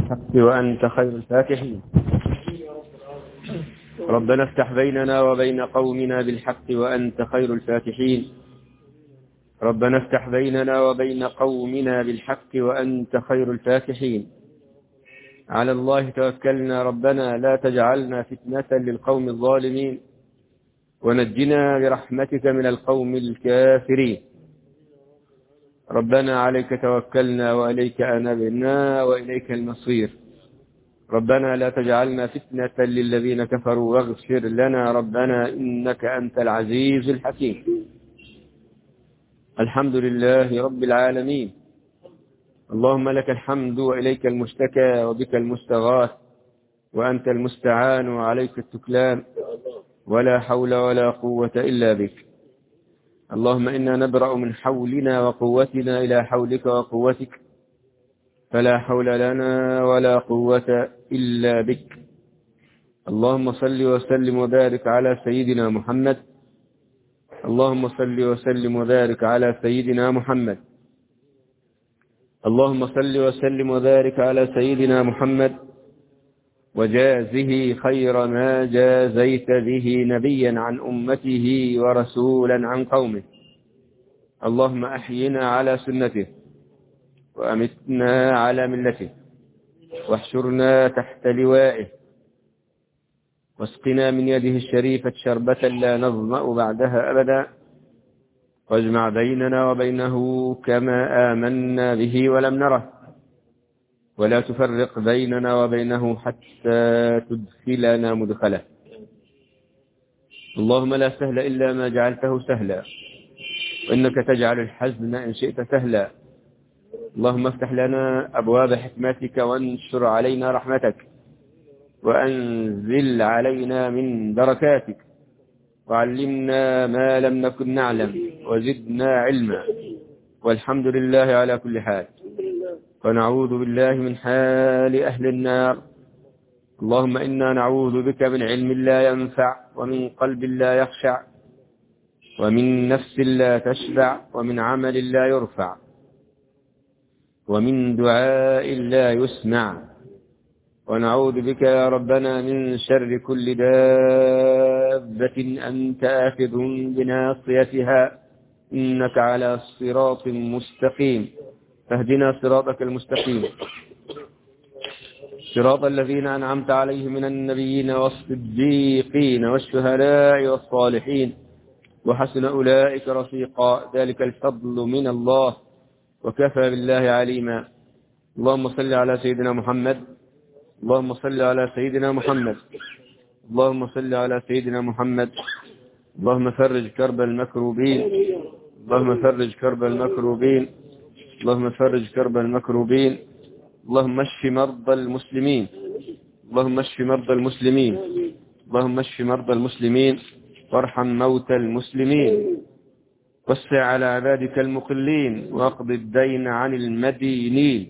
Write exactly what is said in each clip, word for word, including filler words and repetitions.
بالحق وأنت خير الفاتحين. ربنا افتح بيننا وبين قومنا بالحق وأنت خير الفاتحين. ربنا افتح بيننا وبين قومنا بالحق وأنت خير الفاتحين. على الله توكلنا ربنا لا تجعلنا فتنة للقوم الظالمين ونجنا برحمتك من القوم الكافرين. ربنا عليك توكلنا وإليك أنبنا وإليك المصير. ربنا لا تجعلنا فتنة للذين كفروا واغفر لنا ربنا إنك أنت العزيز الحكيم. الحمد لله رب العالمين. اللهم لك الحمد وإليك المشتكى وبك المستغاث وأنت المستعان وعليك التكلان ولا حول ولا قوة إلا بك. اللهم إنا نبرأ من حولنا وقوتنا إلى حولك وقوتك فلا حول لنا ولا قوة إلا بك. اللهم صل وسلم وبارك على سيدنا محمد. اللهم صل وسلم وبارك على سيدنا محمد. اللهم صل وسلم وبارك على سيدنا محمد وجازه خير ما جازيت به نبيا عن أمته ورسولا عن قومه. اللهم أحينا على سنته وأمتنا على ملته واحشرنا تحت لوائه واسقنا من يده الشريفة شربة لا نظمأ بعدها أبدا واجمع بيننا وبينه كما آمنا به ولم نره ولا تفرق بيننا وبينه حتى تدخلنا مدخله. اللهم لا سهل إلا ما جعلته سهلا وإنك تجعل الحزن إن شئت سهلا. اللهم افتح لنا أبواب حكمتك وانشر علينا رحمتك وأنزل علينا من بركاتك وعلمنا ما لم نكن نعلم وزدنا علما والحمد لله على كل حال. ونعوذ بالله من حال أهل النار. اللهم إنا نعوذ بك من علم لا ينفع ومن قلب لا يخشع ومن نفس لا تشبع ومن عمل لا يرفع ومن دعاء لا يسمع. ونعوذ بك يا ربنا من شر كل دابة أنت آخذ بناصيتها إنك على صراط مستقيم. فاهدنا صراطك المستقيم صراط الذين أنعمت عليهم من النبيين والصديقين والشهداء والصالحين وحسن أولئك رفيقا ذلك الفضل من الله وكفى بالله عليما. اللهم صل على سيدنا محمد. اللهم صل على سيدنا محمد. اللهم صل على سيدنا محمد. اللهم فرج كرب المكروبين. اللهم فرج كرب المكروبين. اللهم فرج كرب المكروبين. اللهم اشف مرضى المسلمين. اللهم اشف مرضى المسلمين. اللهم اشف مرضى المسلمين وارحم موتى المسلمين وسع على عبادك المقلين واقض الدين عن المدينين.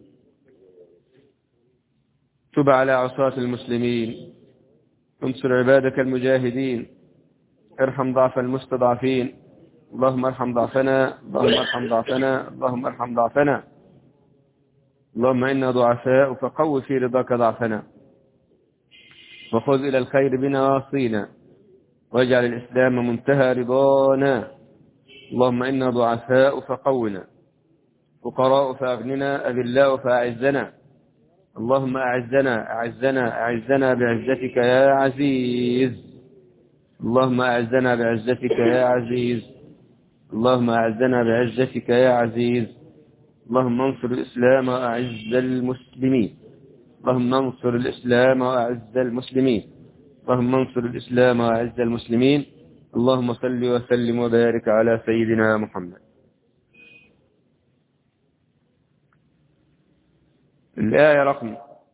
تب على عصاة المسلمين. انصر عبادك المجاهدين. ارحم ضعف المستضعفين. اللهم ارحم ضعفنا. اللهم ارحم ضعفنا. اللهم ارحم ضعفنا. اللهم إنا ضعفاء فقو في رضاك ضعفنا وخذ إلى الخير بنواصينا واجعل الإسلام منتهى رضانا. اللهم إنا ضعفاء فقونا فقراء فأغننا أذلاء فأعزنا. اللهم أعزنا أعزنا أعزنا بعزتك يا عزيز. اللهم أعزنا بعزتك يا عزيز. اللهم أعزنا بعزتك يا عزيز. اللهم انصر الإسلام وأعز المسلمين. اللهم انصر الإسلام وأعز المسلمين. اللهم انصر الإسلام وأعز المسلمين. اللهم صل وسلم وبارك على سيدنا محمد. الآية رقم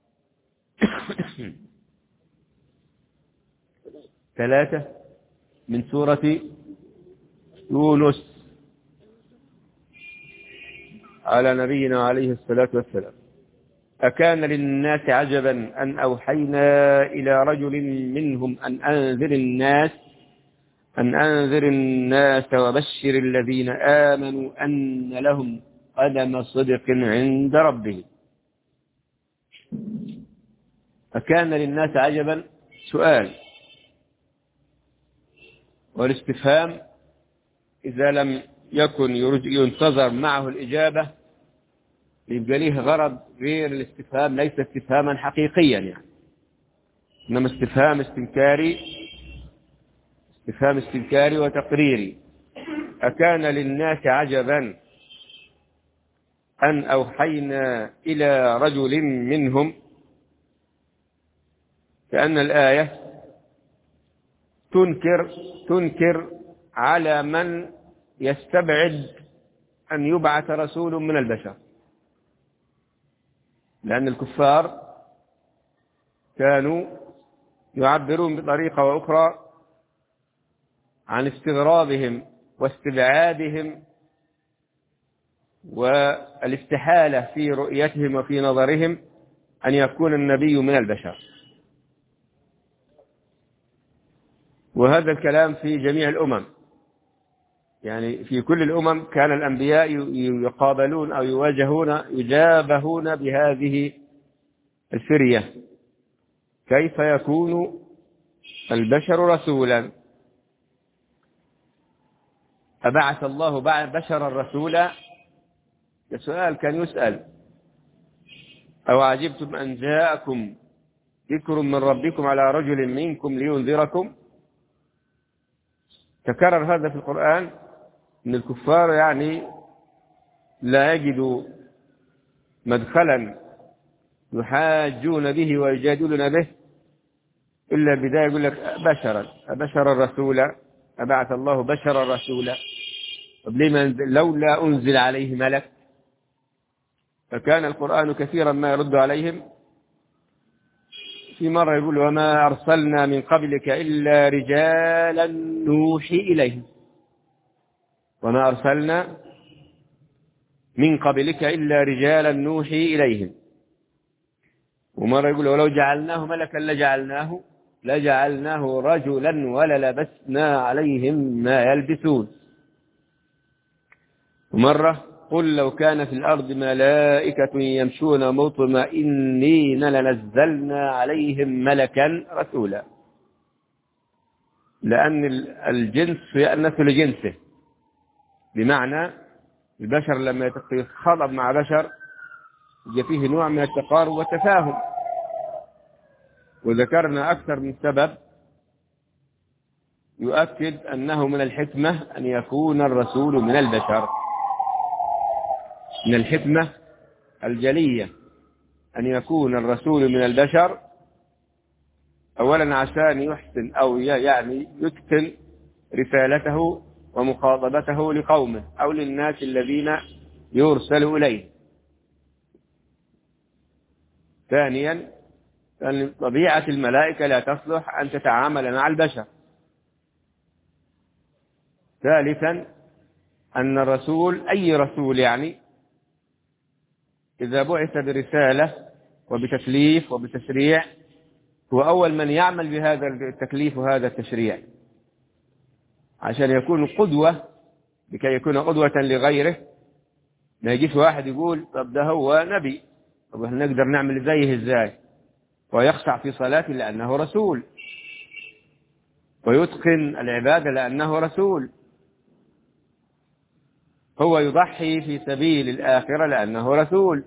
ثلاثة من سورة يونس على نبينا عليه الصلاة والسلام. أكان للناس عجبا أن أوحينا إلى رجل منهم أن أنذر الناس أن أنذر الناس وبشر الذين آمنوا أن لهم قدم صدق عند ربهم. أكان للناس عجبا سؤال، والاستفهام إذا لم يكن ينتظر معه الإجابة يبقى ليه غرض غير الاستفهام، ليس استفهاما حقيقيا يعني، إنما استفهام استنكاري، استفهام استنكاري وتقريري. أكان للناس عجبا أن أوحينا إلى رجل منهم، كأن الآية تنكر تنكر على من يستبعد أن يبعث رسول من البشر، لأن الكفار كانوا يعبرون بطريقة وأخرى عن استغرابهم واستبعادهم والاستحالة في رؤيتهم وفي نظرهم أن يكون النبي من البشر. وهذا الكلام في جميع الأمم، يعني في كل الأمم كان الأنبياء يقابلون أو يواجهون يجابهون بهذه الفرية: كيف يكون البشر رسولا؟ أبعث الله بشرا رسولا؟ السؤال كان يسأل. أو عجبتم أن جاءكم ذكر من ربكم على رجل منكم لينذركم؟ تكرر هذا في القرآن، أن الكفار يعني لا يجدوا مدخلا يحاجون به ويجادلون به إلا بداية يقول لك بشرا بشرا رسولا، أبعث الله بشرا رسولا، لولا أنزل عليه ملك. فكان القرآن كثيرا ما يرد عليهم. في مرة يقول: وما أرسلنا من قبلك إلا رجالا نوحي إليهم، وما أرسلنا من قبلك إلا رجالا نوحي إليهم. ومرة يقول: ولو جعلناه ملكا لجعلناه لجعلناه رجلا وللبسنا عليهم ما يلبسون. ومرة: قل لو كان في الأرض ملائكة يمشون مطمئنين لنزلنا عليهم ملكا رسولا، لأن الجنس يأنس لجنسه، بمعنى البشر لما يتخاطب مع بشر يجي فيه نوع من التقارب والتفاهم. وذكرنا أكثر من سبب يؤكد أنه من الحكمة أن يكون الرسول من البشر، من الحكمة الجلية أن يكون الرسول من البشر. أولا عشان يحسن أو يعني يتقن رسالته ومخاطبته لقومه أو للناس الذين يرسل إليه. ثانيا أن طبيعة الملائكة لا تصلح أن تتعامل مع البشر. ثالثا أن الرسول أي رسول يعني إذا بعث برسالة وبتكليف وبتشريع هو أول من يعمل بهذا التكليف وهذا التشريع، عشان يكون قدوة، لكي يكون قدوة لغيره. ما يجيش واحد يقول: طب ده هو نبي، طب نقدر نعمل زيه ازاي؟ ويخشع في صلاته لأنه رسول، ويتقن العبادة لأنه رسول، هو يضحي في سبيل الآخرة لأنه رسول،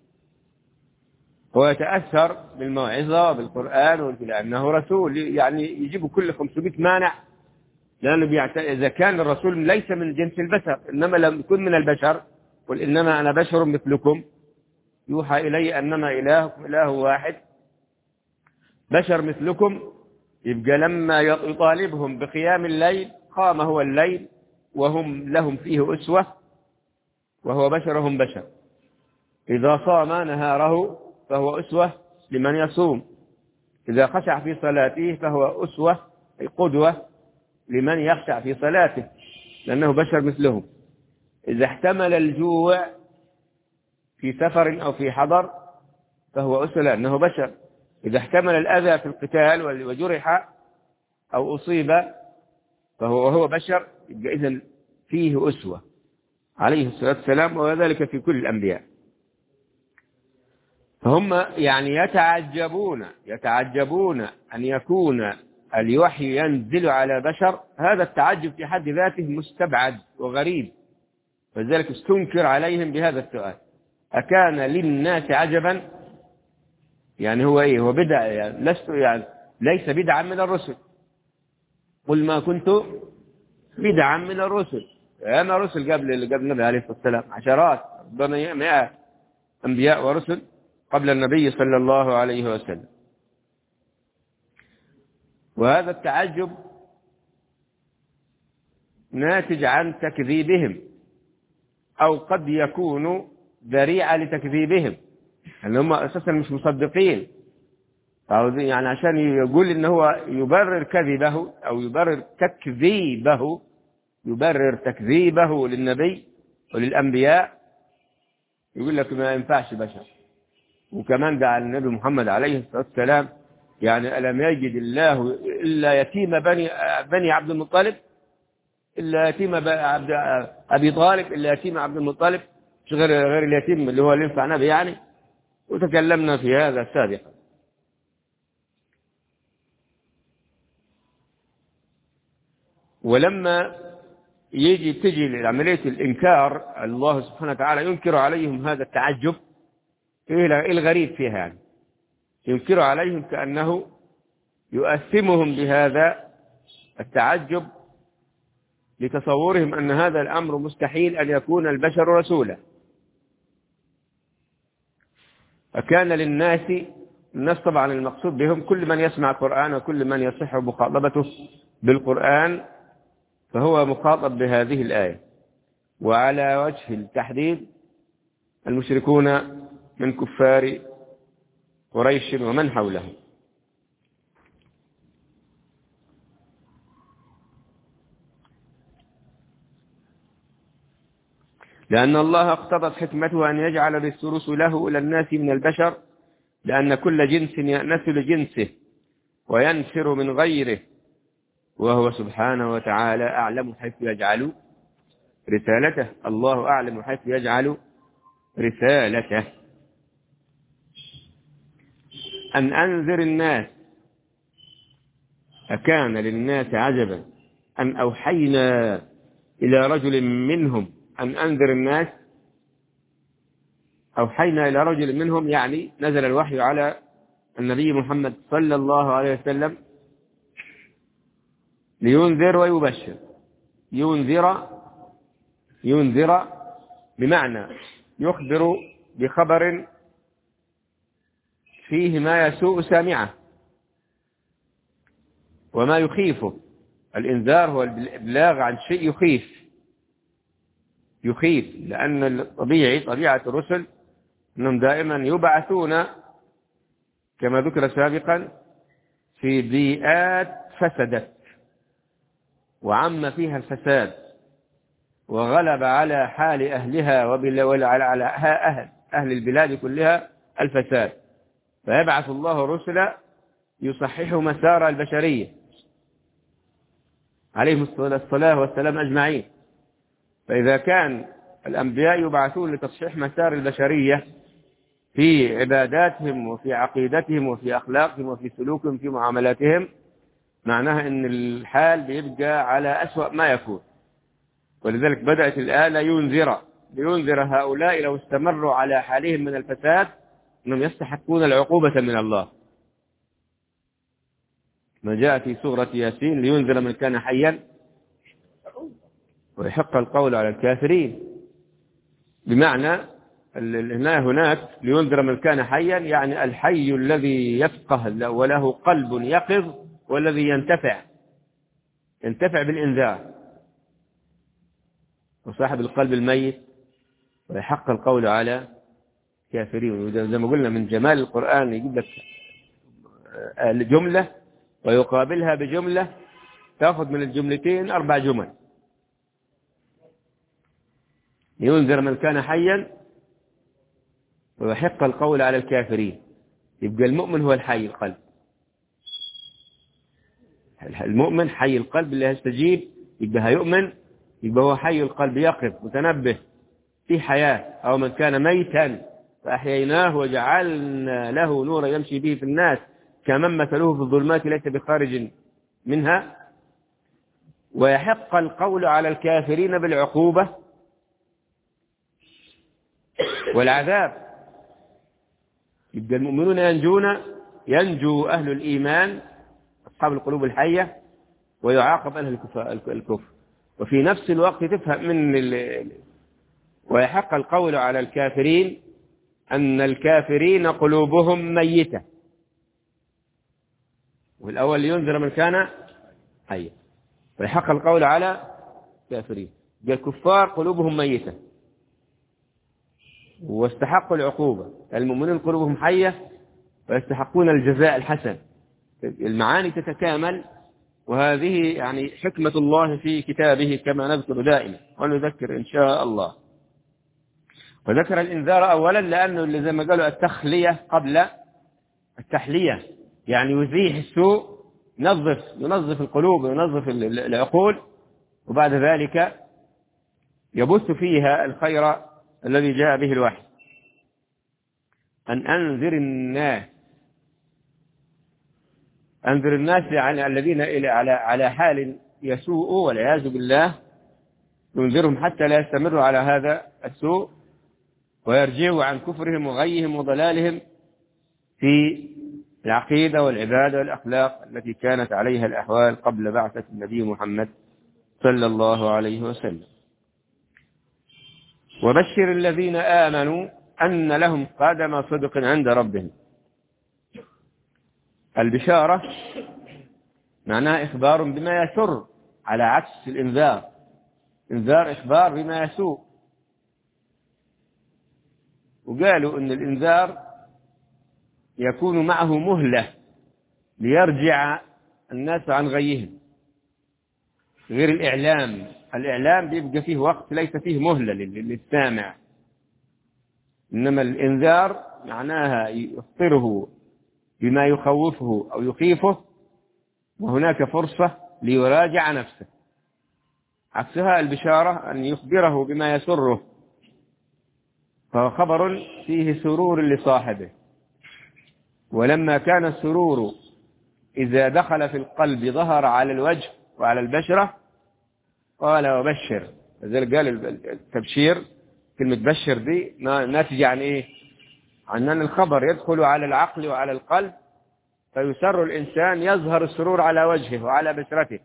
هو يتأثر بالموعظة وبالقرآن لأنه رسول. يعني يجيب كل خمسمائة مانع، لأنه إذا كان الرسول ليس من جنس البشر، إنما لم يكن من البشر، قل إنما أنا بشر مثلكم يوحى إلي أنما إلهكم إله واحد، بشر مثلكم. يبقى لما يطالبهم بقيام الليل قام هو الليل وهم لهم فيه أسوة، وهو بشرهم بشر. إذا صام نهاره فهو أسوة لمن يصوم، إذا خشع في صلاته فهو أسوة قدوة لمن يخشع في صلاته لأنه بشر مثلهم. إذا احتمل الجوع في سفر أو في حضر فهو أسوة لأنه بشر. إذا احتمل الأذى في القتال وجرح أو أصيب فهو وهو بشر، إذن فيه أسوة عليه الصلاة والسلام، وذلك في كل الأنبياء. هم يعني يتعجبون يتعجبون أن يكون الوحي ينزل على بشر. هذا التعجب في حد ذاته مستبعد وغريب، فلذلك استنكر عليهم بهذا السؤال: أكان للناس عجبا؟ يعني هو إيه؟ هو بدع يعني؟ لست يعني ليس بدعا من الرسل. قل ما كنت بدعا من الرسل. أنا رسل قبل قبل النبي عليه الصلاة والسلام عشرات ربما مئات أنبياء ورسل قبل النبي صلى الله عليه وسلم. وهذا التعجب ناتج عن تكذيبهم، أو قد يكون ذريعة لتكذيبهم، أن هم أساسا مش مصدقين، يعني عشان يقول إن هو يبرر كذبه أو يبرر تكذيبه يبرر تكذيبه للنبي وللأنبياء، يقول لك ما ينفعش بشر. وكمان دعا النبي محمد عليه الصلاة والسلام يعني ألم يجد الله إلا يتيم بني بني عبد المطلب، إلا يتيم عبد أبي طالب، إلا يتيم عبد المطلب، مش غير غير اليتيم اللي هو اللي ينفع نبي يعني. وتكلمنا في هذا سابقا. ولما يجي تجي عملية الإنكار، الله سبحانه وتعالى ينكر عليهم هذا التعجب. إيه الغريب فيها؟ يعني ينكر عليهم كأنه يؤثمهم بهذا التعجب لتصورهم أن هذا الأمر مستحيل أن يكون البشر رسولا. أكان للناس، الناس طبعا المقصود بهم كل من يسمع القرآن وكل من يصح مخاطبته بالقرآن فهو مخاطب بهذه الآية. وعلى وجه التحديد المشركون من كفار قريش ومن حولهم. لأن الله اقتضت حكمته أن يجعل رسله إلى الناس من البشر، لأن كل جنس يأنس لجنسه وينفر من غيره، وهو سبحانه وتعالى أعلم حيث يجعل رسالته. الله أعلم حيث يجعل رسالته. أن أنذر الناس. أكان للناس عجبا أن أوحينا إلى رجل منهم أن أنذر الناس. أوحينا إلى رجل منهم يعني نزل الوحي على النبي محمد صلى الله عليه وسلم لينذر ويبشر. ينذر ينذر بمعنى يخبر بخبر فيه ما يسوء سامعه وما يخيفه. الإنذار هو الإبلاغ عن شيء يخيف يخيف لأن الطبيعي طبيعة الرسل أنهم دائما يبعثون كما ذكر سابقا في بيئات فسدت وعم فيها الفساد وغلب على حال أهلها وعلى أهل, أهل البلاد كلها الفساد، فيبعث الله رسلا يصححوا مسار البشرية عليهم الصلاة والسلام أجمعين. فإذا كان الأنبياء يبعثون لتصحيح مسار البشرية في عباداتهم وفي عقيدتهم وفي أخلاقهم وفي سلوكهم في معاملاتهم، معناها أن الحال بيبقى على أسوأ ما يكون. ولذلك بدأت الآية ينذر لينذر هؤلاء لو استمروا على حالهم من الفساد أنهم يستحقون العقوبة من الله. ما جاء في سورة ياسين لينذر من كان حيا ويحق القول على الكافرين، بمعنى هناك لينذر من كان حيا يعني الحي الذي يفقه وله قلب يقظ والذي ينتفع ينتفع بالإنذار، وصاحب القلب الميت ويحق القول على الكافرين. زي ما قلنا من جمال القرآن يجيب لك جملة ويقابلها بجملة تأخذ من الجملتين أربع جمل. ينذر من كان حيا ويحق القول على الكافرين. يبقى المؤمن هو الحي القلب، المؤمن حي القلب اللي يستجيب، يبقى هيؤمن، يبقى هو حي القلب يقظ متنبه في حياة. أو من كان ميتا فأحييناه وجعلنا له نورا يمشي به في الناس كمن مثله في الظلمات ليس بخارج منها. ويحق القول على الكافرين بالعقوبة والعذاب. يبقى المؤمنون ينجون، ينجو أهل الإيمان أصحاب القلوب الحية، ويعاقب أهل الكفر. وفي نفس الوقت تفهم من ال... ويحق القول على الكافرين أن الكافرين قلوبهم ميتة، والأول لينذر من كان حيا. ويحق القول على الكافرين، الكفار قلوبهم ميتة واستحقوا العقوبة، المؤمنين قلوبهم حية ويستحقون الجزاء الحسن. المعاني تتكامل، وهذه يعني حكمة الله في كتابه كما نذكر دائما ونذكر إن شاء الله. وذكر الإنذار أولا لأنه اللي زي ما قالوا التخلية قبل التحلية، يعني يزيح السوء، ينظف ينظف القلوب وينظف العقول، وبعد ذلك يبث فيها الخير الذي جاء به الوحي. أن أنذر الناس، أنذر الناس يعني الذين على على حال يسوء والعياذ بالله، ينذرهم حتى لا يستمروا على هذا السوء ويرجعوا عن كفرهم وغيهم وضلالهم في العقيدة والعبادة والأخلاق التي كانت عليها الأحوال قبل بعثة النبي محمد صلى الله عليه وسلم. وبشر الذين آمنوا أن لهم قدم صدق عند ربهم. البشارة معناها إخبار بما يسر، على عكس الإنذار. إنذار إخبار بما يسوء. وقالوا أن الإنذار يكون معه مهلة ليرجع الناس عن غيهم، غير الإعلام. الإعلام بيبقى فيه وقت ليس فيه مهلة للسامع، إنما الإنذار معناها يخبره بما يخوفه أو يخيفه، وهناك فرصة ليراجع نفسه. عكسها البشارة أن يخبره بما يسره، فهو خبر فيه سرور لصاحبه. ولما كان السرور إذا دخل في القلب ظهر على الوجه وعلى البشرة، قال وبشر. لذلك قال التبشير، كلمة بشر دي ناتجة عن إيه؟ عن أن الخبر يدخل على العقل وعلى القلب فيسر الإنسان، يظهر السرور على وجهه وعلى بشرته.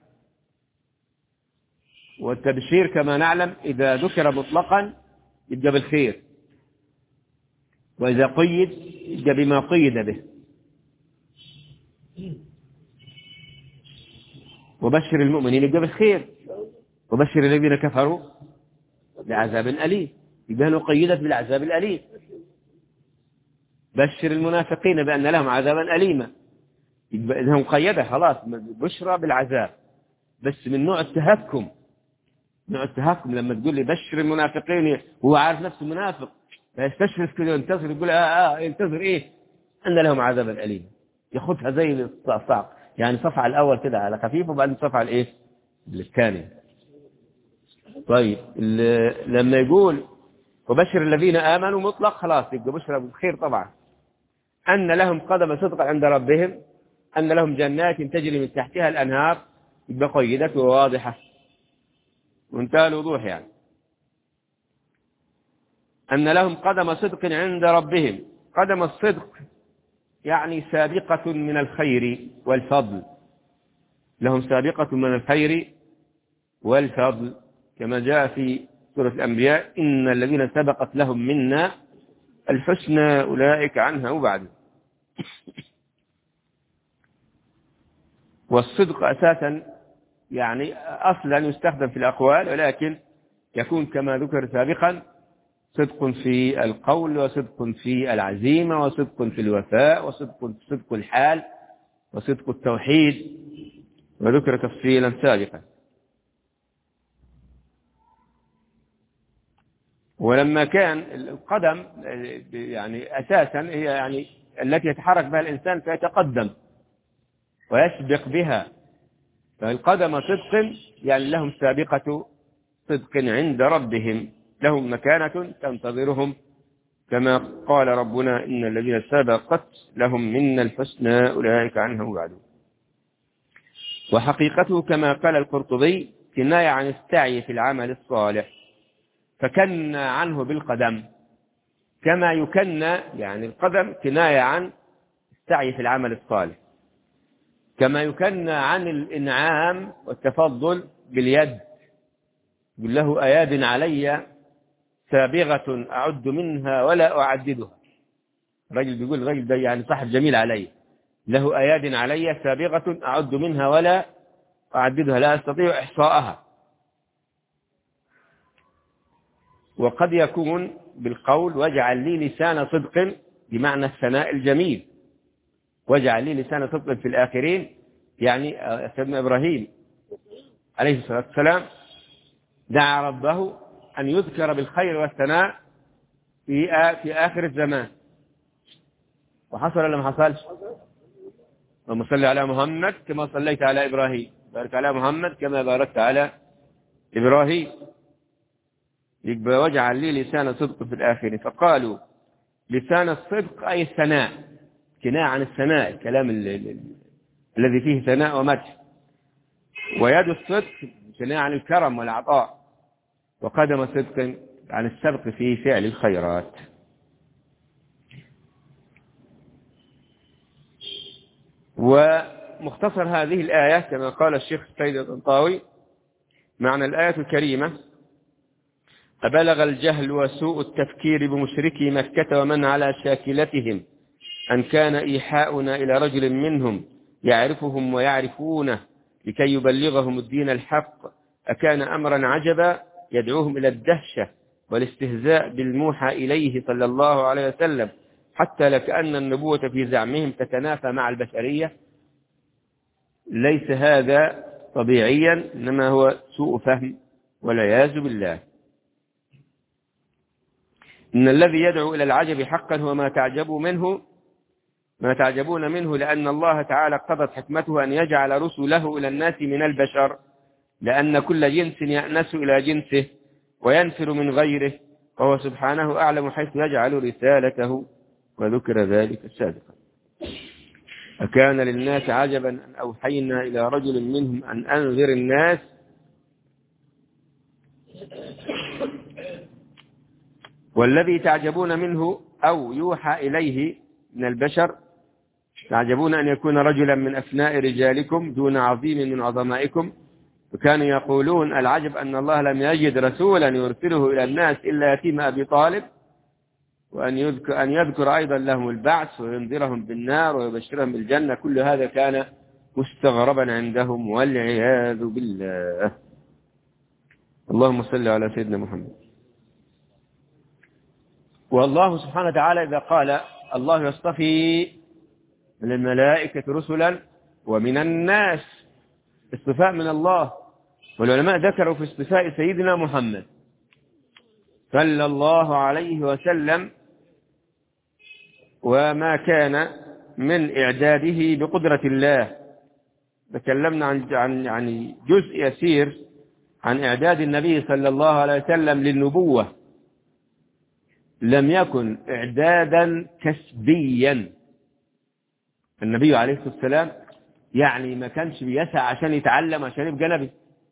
والتبشير كما نعلم إذا ذكر مطلقا يبقى بالخير، وإذا قيد يبقى بما قيد به. وبشر المؤمنين يبقى بالخير، وبشر الذين كفروا بعذاب أليم، يبقى أنه قيدت بالعذاب الأليم. بشر المنافقين بأن لهم عذابا أليما، يبقى إذا مقيدة خلاص بشرى بالعذاب، بس من نوع التهكم. نوع التهكم لما تقول لي بشر المنافقين، هو عارف نفسه منافق فيستشرف كده ينتظر، يقول آه آه ينتظر إيه؟ أن لهم عذابا أليما، ياخدها زي الصعصاع، يعني صفع الأول كده على خفيف وبعدين صفع الإيه الثاني. طيب لما يقول وبشر الذين آمنوا مطلق خلاص يبقى بشرى بالخير طبعا. أن لهم قدم صدق عند ربهم، أن لهم جنات تجري من تحتها الأنهار، يبقى قيدت وواضحة وانتهى الوضوح. يعني أن لهم قدم صدق عند ربهم. قدم الصدق يعني سابقة من الخير والفضل، لهم سابقة من الخير والفضل، كما جاء في سورة الأنبياء إن الذين سبقت لهم منا الحسنى أولئك عنها وبعد. والصدق أساسا يعني أصلا يستخدم في الأقوال، ولكن يكون كما ذكر سابقا صدق في القول، وصدق في العزيمة، وصدق في الوفاء، وصدق صدق الحال، وصدق التوحيد، وذكر تفصيلا سابقا. ولما كان القدم يعني أساسا هي يعني التي يتحرك بها الإنسان فيتقدم ويسبق بها، فالقدم صدق يعني لهم سابقة صدق عند ربهم، لهم مكانة تنتظرهم كما قال ربنا إن الذين سبقت لهم منا الحسنى أولئك عنها مبعدون. وحقيقته كما قال القرطبي كناية عن السعي في العمل الصالح، فكنى عنه بالقدم كما يكنى، يعني القدم كناية عن السعي في العمل الصالح، كما يكنى عن الإنعام والتفضل باليد، يقول له أياد علي سابغة أعد منها ولا أعددها. الرجل بيقول الرجل ده يعني صاحب جميل علي، له أياد علي سابغة أعد منها ولا أعددها، لا أستطيع إحصاءها. وقد يكون بالقول واجعل لي لسان صدق بمعنى الثناء الجميل، واجعل لي لسان صدق في الآخرين، يعني سيدنا إبراهيم عليه الصلاة والسلام دعا ربه أن يذكر بالخير والثناء في في آخر الزمان، وحصل ولا ما حصلش؟ اللهم صل على محمد كما صليت على إبراهيم، بارك على محمد كما باركت على إبراهيم. يبقى واجعل لي لسان صدق في الآخرين. فقالوا لسان الصدق أي الثناء، كناية عن الثناء، الكلام الذي فيه ثناء ومدح. ويد الصدق كناية عن الكرم والعطاء. وقدم صدق عن السبق في فعل الخيرات. ومختصر هذه الآية كما قال الشيخ سيد الطنطاوي معنى الآية الكريمة: أبلغ الجهل وسوء التفكير بمشركي مكة ومن على شاكلتهم أن كان إيحاؤنا إلى رجل منهم يعرفهم ويعرفونه لكي يبلغهم الدين الحق أكان أمرا عجبا يدعوهم إلى الدهشة والاستهزاء بالموحى إليه صلى الله عليه وسلم، حتى لكأن النبوة في زعمهم تتنافى مع البشرية. ليس هذا طبيعيا، إنما هو سوء فهم والعياذ بالله. إن الذي يدعو إلى العجب حقا هو ما تعجبوا منه ما تعجبون منه، لأن الله تعالى قضت حكمته أن يجعل رسله إلى الناس من البشر، لأن كل جنس يأنس إلى جنسه وينفر من غيره، وهو سبحانه أعلم حيث يجعل رسالته، وذكر ذلك سابقا. أكان للناس عجبا أن أوحينا إلى رجل منهم أن أنذر الناس والذي تعجبون منه أو يوحى إليه من البشر تعجبون أن يكون رجلا من أفناء رجالكم دون عظيم من عظمائكم. وكانوا يقولون العجب أن الله لم يجد رسولا يرسله إلى الناس إلا يتيم أبي طالب، وأن يذكر, أن يذكر أيضا لهم البعث وينذرهم بالنار ويبشرهم بالجنة. كل هذا كان مستغربا عندهم والعياذ بالله. اللهم صل على سيدنا محمد. والله سبحانه وتعالى إذا قال الله يصطفي من الملائكة رسلا ومن الناس، اصطفاء من الله. والعلماء ذكروا في اصطفاء سيدنا محمد صلى الله عليه وسلم وما كان من إعداده بقدرة الله. تكلمنا عن عن عن جزء يسير عن إعداد النبي صلى الله عليه وسلم للنبوة. لم يكن إعدادا كسبيا. النبي عليه الصلاة والسلام يعني ما كانش بيسعى عشان يتعلم عشان يبقى نبي،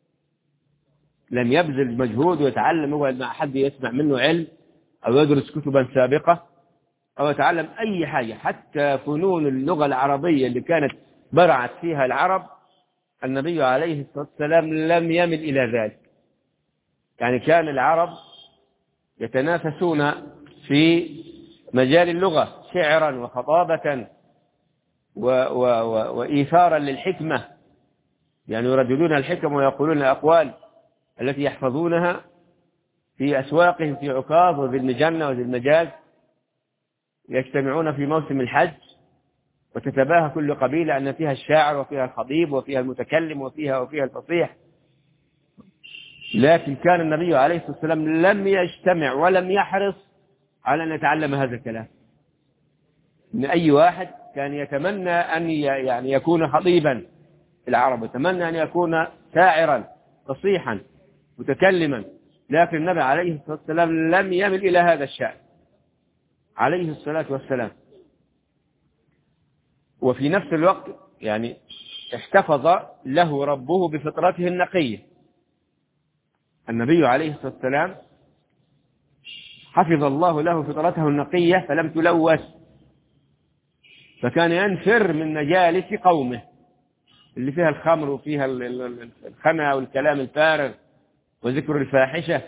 لم يبذل مجهود ويتعلم هو مع حد يسمع منه علم أو يدرس كتبا سابقة أو يتعلم أي حاجة. حتى فنون اللغة العربية اللي كانت برعت فيها العرب النبي عليه الصلاة والسلام لم يمل إلى ذلك. يعني كان العرب يتنافسون في مجال اللغة شعرا وخطابة و و و وإيثارا للحكمة، يعني يرددون الحكم ويقولون الأقوال التي يحفظونها في أسواقهم في عكاظ وذي المجنة وذي المجاز. يجتمعون في موسم الحج وتتباهى كل قبيلة أن فيها الشاعر وفيها الخطيب وفيها المتكلم وفيها وفيها الفصيح. لكن كان النبي عليه الصلاة والسلام لم يجتمع ولم يحرص على أن يتعلم هذا الكلام. إن أي واحد كان يتمنى أن يعني يكون خطيبا العرب، يتمنى أن يكون شاعرا فصيحا متكلما، لكن النبي عليه الصلاة والسلام لم يمل إلى هذا الشأن. عليه الصلاة والسلام. وفي نفس الوقت يعني احتفظ له ربه بفطرته النقية. النبي عليه الصلاة والسلام حفظ الله له فطرته النقية فلم تلوث، فكان ينفر من مجالس قومه اللي فيها الخمر وفيها الخنا والكلام الفارغ وذكر الفاحشة،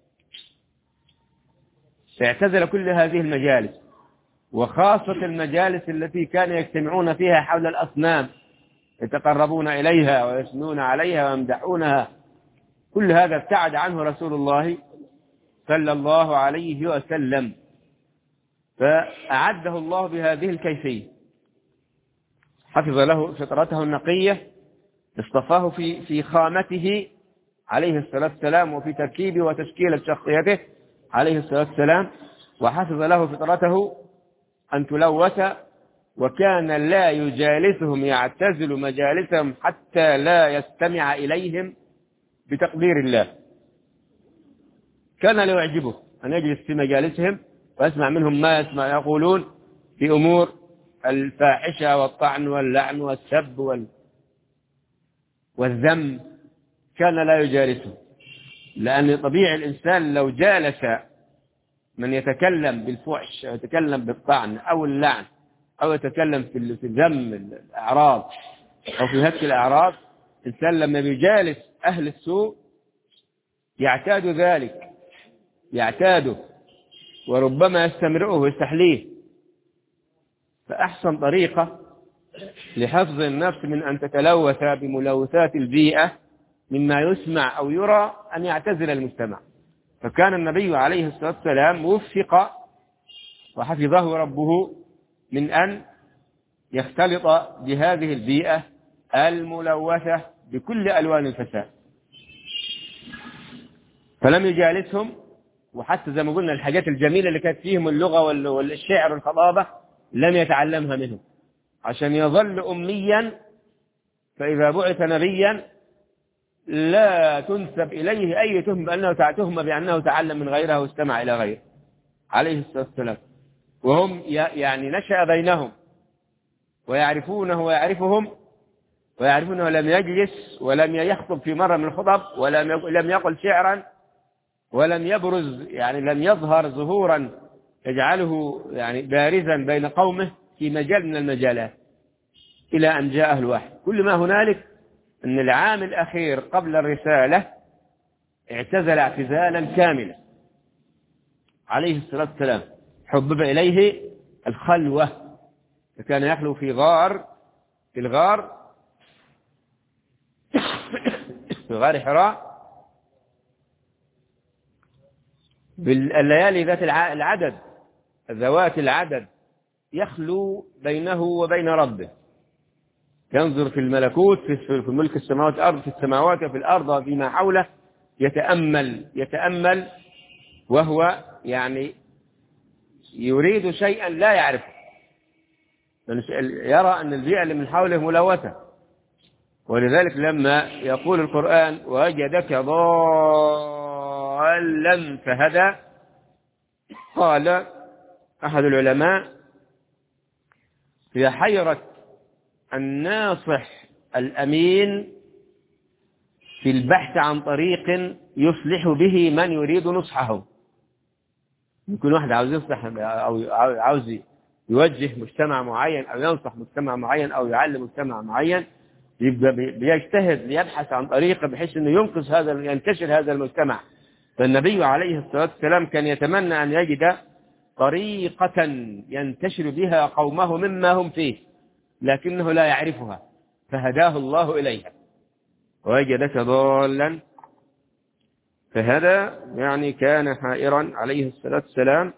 اعتزل كل هذه المجالس، وخاصة المجالس التي كانوا يجتمعون فيها حول الأصنام يتقربون إليها ويثنون عليها ويمدحونها. كل هذا ابتعد عنه رسول الله صلى الله عليه وسلم، فأعده الله بهذه الكيفية. حفظ له فطرته النقية، اصطفاه في في خامته عليه الصلاة والسلام وفي تركيبه وتشكيل شخصيته عليه الصلاة والسلام، وحفظ له فطرته أن تلوث، وكان لا يجالسهم، يعتزل مجالسهم حتى لا يستمع إليهم بتقدير الله. كان لا يعجبه أن يجلس في مجالسهم ويسمع منهم ما يسمع يقولون في أمور الفاحشة والطعن واللعن والسب وال... والذم. كان لا يجالسه، لأن طبيعي الإنسان لو جالس من يتكلم بالفحش أو يتكلم بالطعن أو اللعن أو يتكلم في في ذم الأعراض أو في هتك الأعراض، الإنسان لما بيجالس أهل السوء يعتاد ذلك، يعتاده وربما يستمرئه ويستحليه. فأحسن طريقة لحفظ النفس من أن تتلوث بملوثات البيئة مما يسمع أو يرى أن يعتزل المجتمع. فكان النبي عليه الصلاة والسلام وفق وحفظه ربه من أن يختلط بهذه البيئة الملوثة بكل ألوان الفساد، فلم يجالسهم. وحتى زي ما قلنا الحاجات الجميلة اللي كانت فيهم اللغة والشعر والخطابة لم يتعلمها منهم عشان يظل أميا، فإذا بعث نبيا لا تنسب إليه أي تهم بأنه تهمة بأنه تعلم من غيره واستمع إلى غيره عليه الصلاة والسلام. وهم يعني نشأ بينهم ويعرفونه ويعرفهم ويعرفونه، لم يجلس ولم يخطب في مرة من الخطب ولم لم يقل شعرا ولم يبرز، يعني لم يظهر ظهورا يجعله يعني بارزا بين قومه في مجال من المجالات إلى أن جاءه الوحي. كل ما هنالك أن العام الأخير قبل الرسالة اعتزل اعتزالا كاملا عليه الصلاة والسلام. حبب إليه الخلوة، فكان يخلو في غار في الغار في غار حراء بالليالي ذات العدد ذوات العدد، يخلو بينه وبين ربه، ينظر في الملكوت في ملك السماوات والأرض، في السماوات وفي الأرض وفيما حوله، يتأمل يتأمل وهو يعني يريد شيئا لا يعرفه، يرى أن البيئة اللي من حوله ملوثة. ولذلك لما يقول القرآن وجدك ضالا فهدى، قال أحد العلماء هي حيرة الناصح الأمين في البحث عن طريق يصلح به من يريد نصحه. يكون واحد عاوز يصلح أو عاوز يوجه مجتمع معين أو ينصح مجتمع معين أو يعلم مجتمع معين، يبقى بيجتهد ليبحث عن طريقة بحيث أنه ينقذ هذا ينتشر هذا المجتمع. فالنبي عليه الصلاة والسلام كان يتمنى أن يجد طريقة ينتشر بها قومه مما هم فيه، لكنه لا يعرفها، فهداه الله إليها. وجدك ضالا فهدى، يعني كان حائرا عليه الصلاة والسلام،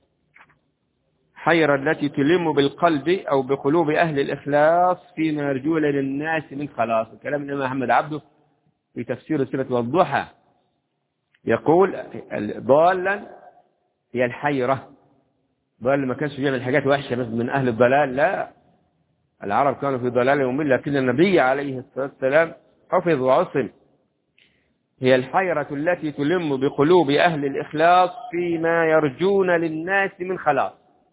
حيرا التي تلم بالقلب أو بقلوب أهل الإخلاص فيما يرجون للناس من خلاص. كلام الإمام أحمد عبده في تفسير سورة والضحى يقول ضالا هي الحيرة. ضال ما كانش بيعمل حاجات وحشة مثل من أهل الضلال، لا، العرب كانوا في ضلال مبين، لكن النبي عليه الصلاة والسلام حفظ وعصم. هي الحيرة التي تلم بقلوب أهل الإخلاص فيما يرجون للناس من خلاص.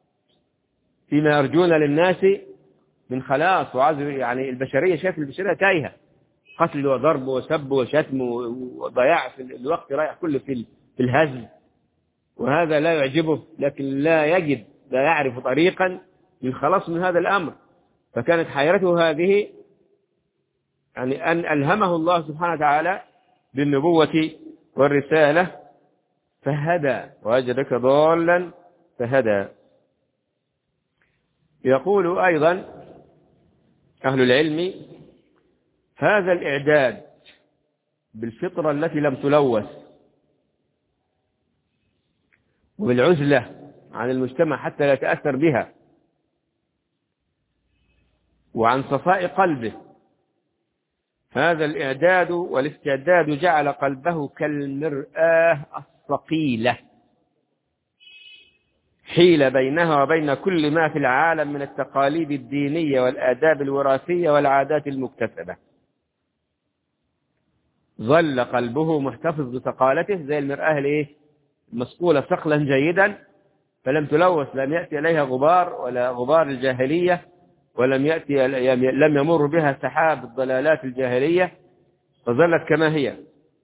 فيما يرجون للناس من خلاص وعزو. يعني البشرية شايف البشرية تايهة، قتل وضرب وسب وشتم وضياع في الوقت، رايح كله في في الهزل، وهذا لا يعجبه، لكن لا يجد لا يعرف طريقا للخلاص من هذا الأمر. فكانت حيرته هذه يعني أن ألهمه الله سبحانه وتعالى بالنبوة والرسالة فهدى، ووجدك ضالا فهدى. يقول أيضا أهل العلم: هذا الإعداد بالفطرة التي لم تلوث وبالعزلة عن المجتمع حتى لا يتأثر بها، وعن صفاء قلبه، هذا الإعداد والاستعداد جعل قلبه كالمرآة الثقيلة حيل بينها وبين كل ما في العالم من التقاليد الدينية والآداب الوراثية والعادات المكتسبة. ظل قلبه محتفظ بثقالته زي المرآة الايه المصقولة صقلا جيدا، فلم تلوث، لم يأتي إليها غبار ولا غبار الجاهلية، ولم يأتي لم يمر بها سحاب الضلالات الجاهلية، فظلت كما هي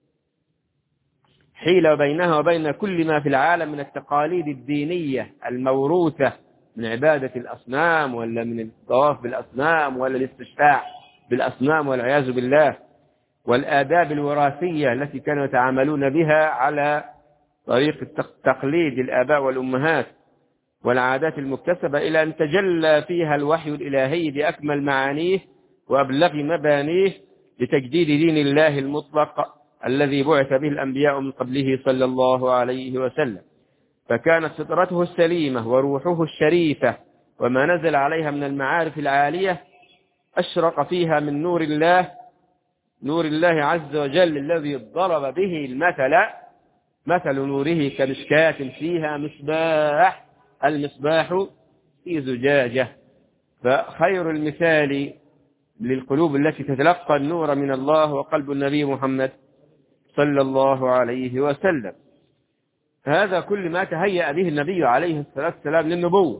حيل بينها وبين كل ما في العالم من التقاليد الدينية الموروثة من عبادة الأصنام، ولا من الطواف بالأصنام، ولا الاستشفاع بالأصنام والعياذ بالله، والآداب الوراثية التي كانوا يتعاملون بها على طريق تقليد الآباء والأمهات، والعادات المكتسبة، إلى أن تجلى فيها الوحي الإلهي بأكمل معانيه وأبلغ مبانيه لتجديد دين الله المطلق الذي بعث به الأنبياء من قبله صلى الله عليه وسلم. فكانت فطرته السليمة وروحه الشريفة وما نزل عليها من المعارف العالية أشرق فيها من نور الله، نور الله عز وجل الذي ضرب به المثل، مثل نوره كمشكاة فيها مصباح، المصباح في زجاجة. فخير المثال للقلوب التي تتلقى النور من الله وقلب النبي محمد صلى الله عليه وسلم. هذا كل ما تهيأ به النبي عليه الصلاة والسلام للنبوة،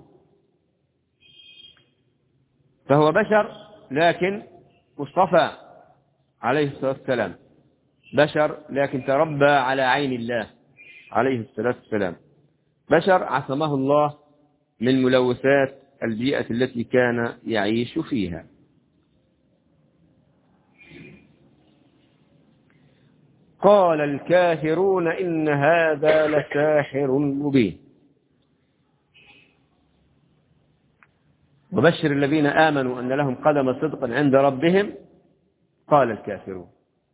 فهو بشر لكن مصطفى عليه الصلاة والسلام، بشر لكن تربى على عين الله عليه الصلاة والسلام، بشر عصمه الله من ملوثات البيئة التي كان يعيش فيها. قال الكافرون إن هذا لساحر مبين وبشر الذين آمنوا أن لهم قدم صدق عند ربهم. قال الكافرون،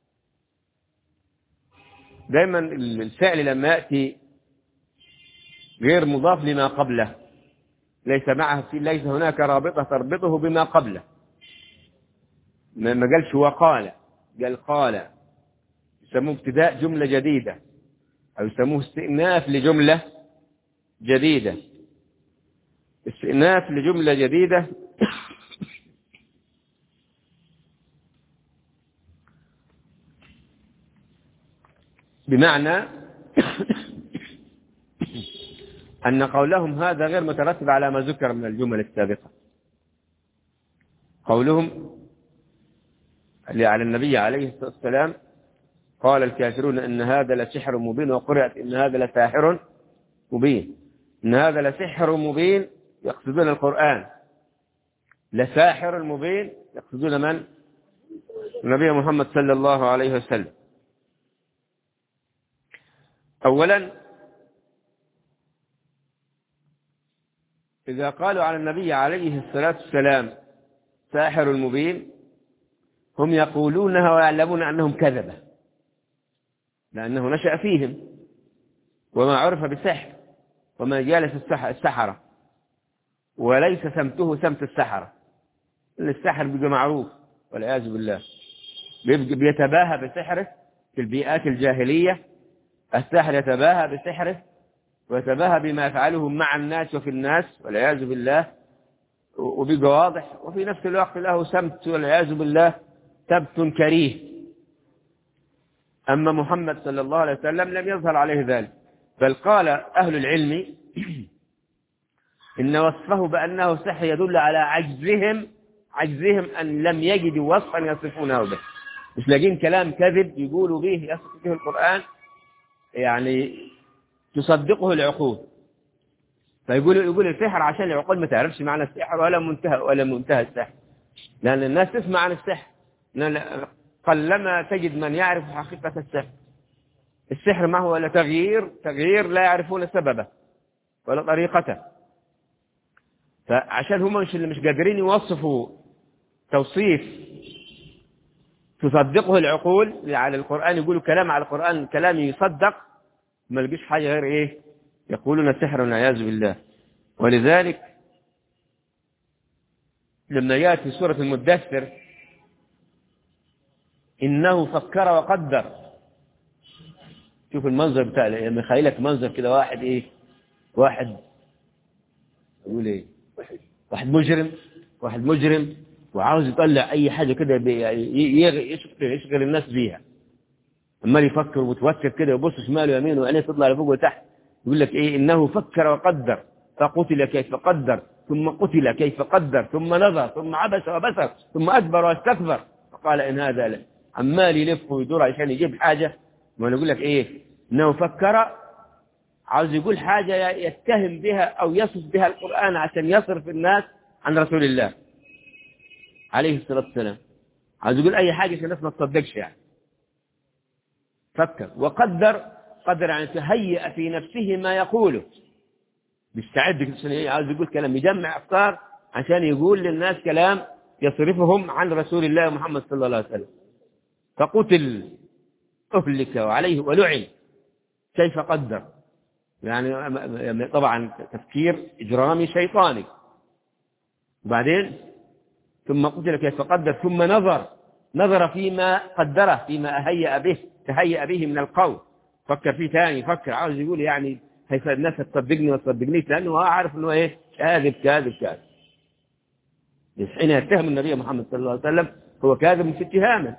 دائما الفعل لما يأتي غير مضاف لما قبله، ليس معه ليس هناك رابطة تربطه بما قبله، ما قالش وقال، قال قال، يسموه ابتداء جملة جديدة أو يسموه استئناف لجملة جديدة. استئناف لجملة جديدة بمعنى أن قولهم هذا غير مترتب على ما ذكر من الجمل السابقة. قولهم على النبي عليه الصلاة والسلام قال الكافرون إن هذا لسحر مبين، وقرأت إن هذا لساحر مبين، إن هذا لسحر مبين يقصدون القرآن، لساحر مبين يقصدون من؟ النبي محمد صلى الله عليه وسلم. أولا إذا قالوا على النبي عليه الصلاة والسلام ساحر المبين هم يقولونها ويعلمون أنهم كذبة، لأنه نشأ فيهم وما عرف بسحر وما جالس السحرة، وليس سمته سمت السحرة، إن السحر بيبقى معروف والعياذ بالله، بيتباهى بسحره في البيئات الجاهلية. الساحر يتباهى بسحره ويتباهى بما يفعله مع الناس وفي الناس والعياذ بالله، وبيبقى واضح، وفي نفس الوقت له سمت والعياذ بالله سبت كريه. أما محمد صلى الله عليه وسلم لم يظهر عليه ذلك، بل قال أهل العلم إن وصفه بأنه سحر يدل على عجزهم عجزهم أن لم يجدوا وصفا يصفونه به، مش لاقين كلام كذب يقولوا به يصف به القرآن يعني تصدقه العقول. فيقولوا يقول السحر عشان العقول ما تعرفش معنى السحر ولا منتهى ولا منتهى السحر، لأن الناس تسمع عن السحر قلما تجد من يعرف حقيقة السحر. السحر ما هو إلا تغيير تغيير لا يعرفون سببه ولا طريقته. فعشان هم مش اللي مش قادرين يوصفوا توصيف تصدقه العقول على القرآن، يقولوا كلام على القرآن كلام يصدق، ما لقيش حاجة غير إيه؟ يقولون سحر والعياذ بالله. ولذلك لما جاءت في سورة المدثر إنه فكر وقدر، شوف المنظر بتاع لما يخيلك منظر كده واحد إيه واحد يقول إيه واحد مجرم واحد مجرم وعاوز يطلع أي حاجة كده يشغل الناس بيها، عمال يفكر ومتوتر كده وبص شماله ويمينه وعينيه تطلع لفوق وتحت. يقول لك إيه إنه فكر وقدر فقتل كيف قدر ثم قتل كيف قدر ثم نظر ثم عبس وبسر ثم أدبر واستكبر فقال إن هذا له. عمال يلف ويدور عشان يجيب حاجة. ما يقول لك إيه إنه فكر، عاوز يقول حاجة يتهم بها أو يصف بها القرآن عشان يصرف الناس عن رسول الله عليه الصلاة والسلام، عاوز يقول أي حاجة عشان الناس ما تصدقش يعني. فكر وقدر، قدر يعني تهيأ في نفسه ما يقوله، بيستعد عاوز يقول كلام، يجمع أفكار عشان يقول للناس كلام يصرفهم عن رسول الله محمد صلى الله عليه وسلم. فقتل أهلك وعليه ولعن كيف قدر، يعني طبعا تفكير إجرامي شيطاني. وبعدين ثم قتل كيف قدر ثم نظر نظر فيما قدره فيما أهيأ به تهيأ به من القول، فكر فيه ثاني، فكر عاوز يقول يعني هيف الناس تصدقني وما تصدقنيش، لأنه هو عارف إنه إيه كاذب كاذب كاذب. حين يتهم النبي محمد صلى الله عليه وسلم هو كاذب في اتهامه.